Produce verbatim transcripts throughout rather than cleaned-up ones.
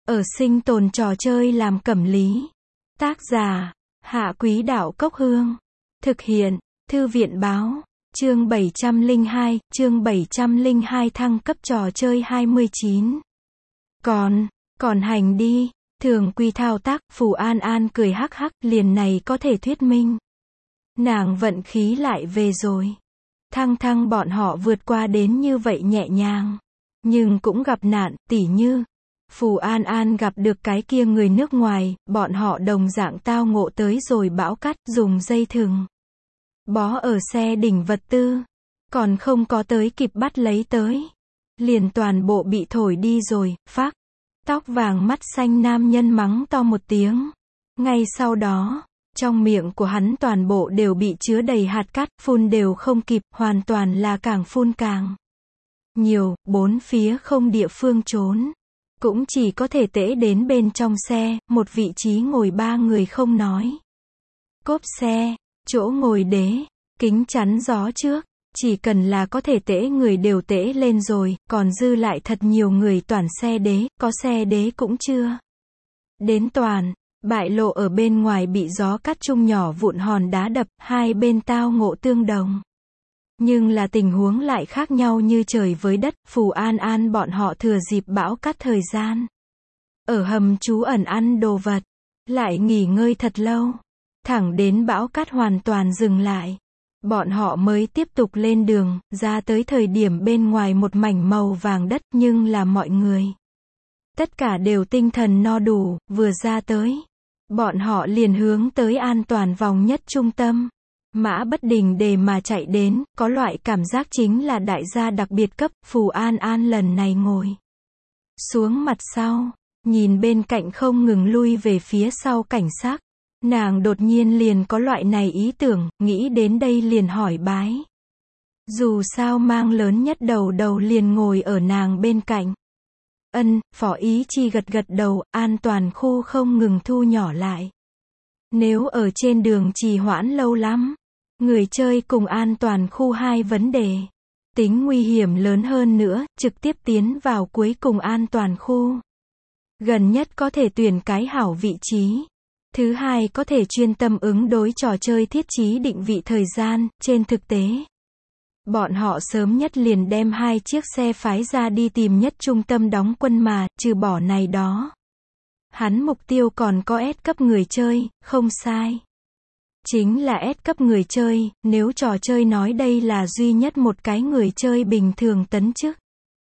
Ở sinh tồn trò chơi làm cẩm lý. Tác giả, Hạ Quý Đạo Cốc Hương. Thực hiện, Thư viện Báo. Chương bảy trăm lẻ hai, chương bảy trăm lẻ hai thăng cấp trò chơi hai mươi chín. Còn, còn hành đi, thường quy thao tác, Phù An An cười hắc hắc, liền này có thể thuyết minh. Nàng vận khí lại về rồi. Thăng thăng bọn họ vượt qua đến như vậy nhẹ nhàng. Nhưng cũng gặp nạn, tỉ như Phù An An gặp được cái kia người nước ngoài, bọn họ đồng dạng tao ngộ tới rồi bão cát, dùng dây thừng bó ở xe đỉnh vật tư, còn không có tới kịp bắt lấy tới, liền toàn bộ bị thổi đi rồi. Phác, tóc vàng mắt xanh nam nhân mắng to một tiếng. Ngay sau đó, trong miệng của hắn toàn bộ đều bị chứa đầy hạt cát, phun đều không kịp, hoàn toàn là càng phun càng nhiều, bốn phía không địa phương trốn. Cũng chỉ có thể tễ đến bên trong xe, một vị trí ngồi ba người không nói. Cốp xe, chỗ ngồi đế, kính chắn gió trước, chỉ cần là có thể tễ người đều tễ lên rồi, còn dư lại thật nhiều người toàn xe đế, có xe đế cũng chưa đến toàn, bại lộ ở bên ngoài bị gió cắt chung nhỏ vụn hòn đá đập, hai bên tao ngộ tương đồng. Nhưng là tình huống lại khác nhau như trời với đất. Phù An An bọn họ thừa dịp bão cát thời gian, ở hầm trú ẩn ăn đồ vật, lại nghỉ ngơi thật lâu, thẳng đến bão cát hoàn toàn dừng lại, bọn họ mới tiếp tục lên đường. Ra tới thời điểm bên ngoài một mảnh màu vàng đất, nhưng là mọi người tất cả đều tinh thần no đủ, vừa ra tới, bọn họ liền hướng tới an toàn vòng nhất trung tâm. Mã bất đình đề mà chạy đến, có loại cảm giác chính là đại gia đặc biệt cấp. Phù An An lần này ngồi xuống mặt sau, nhìn bên cạnh không ngừng lui về phía sau cảnh sát. Nàng đột nhiên liền có loại này ý tưởng, nghĩ đến đây liền hỏi bái. Dù sao mang lớn nhất đầu đầu liền ngồi ở nàng bên cạnh. Ân, Phó Ý Chi gật gật đầu, an toàn khu không ngừng thu nhỏ lại. Nếu ở trên đường trì hoãn lâu lắm, người chơi cùng an toàn khu hai vấn đề. Tính nguy hiểm lớn hơn nữa, trực tiếp tiến vào cuối cùng an toàn khu. Gần nhất có thể tuyển cái hảo vị trí. Thứ hai có thể chuyên tâm ứng đối trò chơi thiết trí định vị thời gian. Trên thực tế, bọn họ sớm nhất liền đem hai chiếc xe phái ra đi tìm nhất trung tâm đóng quân mà, trừ bỏ này đó. Hắn mục tiêu còn có S cấp người chơi, không sai. Chính là S cấp người chơi, nếu trò chơi nói đây là duy nhất một cái người chơi bình thường tấn chức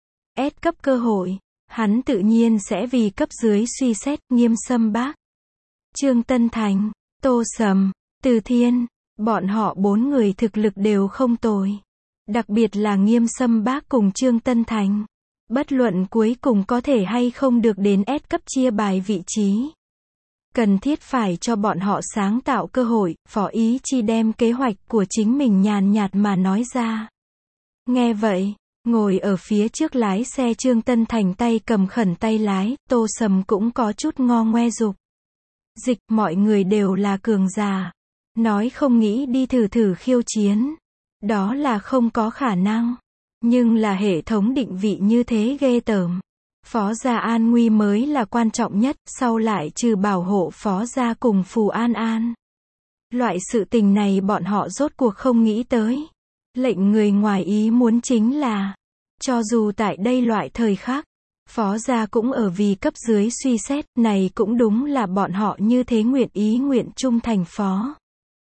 S cấp cơ hội, hắn tự nhiên sẽ vì cấp dưới suy xét. Nghiêm Sâm Bác, Trương Tân Thành, Tô Sầm, Từ Thiên, bọn họ bốn người thực lực đều không tồi. Đặc biệt là Nghiêm Sâm Bác cùng Trương Tân Thành. Bất luận cuối cùng có thể hay không được đến S cấp chia bài vị trí, cần thiết phải cho bọn họ sáng tạo cơ hội. Phó Ý Chi đem kế hoạch của chính mình nhàn nhạt mà nói ra. Nghe vậy, ngồi ở phía trước lái xe Trương Tân Thành tay cầm khẩn tay lái, Tô Sầm cũng có chút ngo ngoe dục dịch, mọi người đều là cường giả. Nói không nghĩ đi thử thử khiêu chiến, đó là không có khả năng. Nhưng là hệ thống định vị như thế ghê tởm. Phó gia an nguy mới là quan trọng nhất, sau lại trừ bảo hộ Phó gia cùng Phù An An. Loại sự tình này bọn họ rốt cuộc không nghĩ tới. Lệnh người ngoài ý muốn chính là, cho dù tại đây loại thời khắc, Phó gia cũng ở vì cấp dưới suy xét, này cũng đúng là bọn họ như thế nguyện ý nguyện trung thành Phó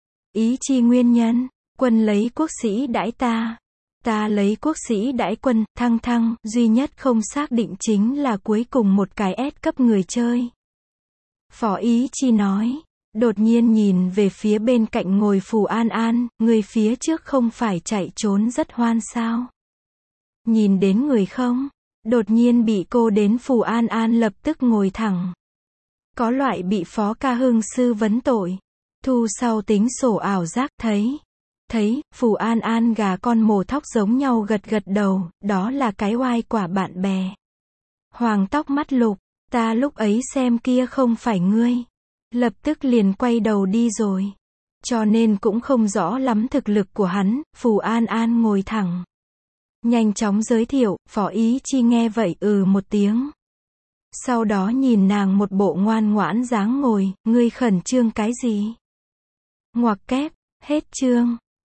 Ý Chi nguyên nhân. Quân lấy quốc sĩ đãi ta, ta lấy quốc sĩ đãi quân. Thăng thăng, duy nhất không xác định chính là cuối cùng một cái S cấp người chơi. Phó Ý Chi nói, đột nhiên nhìn về phía bên cạnh ngồi Phù An An, người phía trước không phải chạy trốn rất hoan sao? Nhìn đến người không? Đột nhiên bị cô đến. Phù An An lập tức ngồi thẳng. Có loại bị Phó Ca Hưng sư vấn tội. Thu sau tính sổ ảo giác. Thấy Thấy, Phù An An gà con mổ thóc giống nhau gật gật đầu, đó là cái oai quả bạn bè. Hoàng tóc mắt lục, ta lúc ấy xem kia không phải ngươi. Lập tức liền quay đầu đi rồi. Cho nên cũng không rõ lắm thực lực của hắn. Phù An An ngồi thẳng, nhanh chóng giới thiệu. Phó Ý Chi nghe vậy ừ một tiếng. Sau đó nhìn nàng một bộ ngoan ngoãn dáng ngồi, ngươi khẩn trương cái gì? Ngoặc kép, hết chương.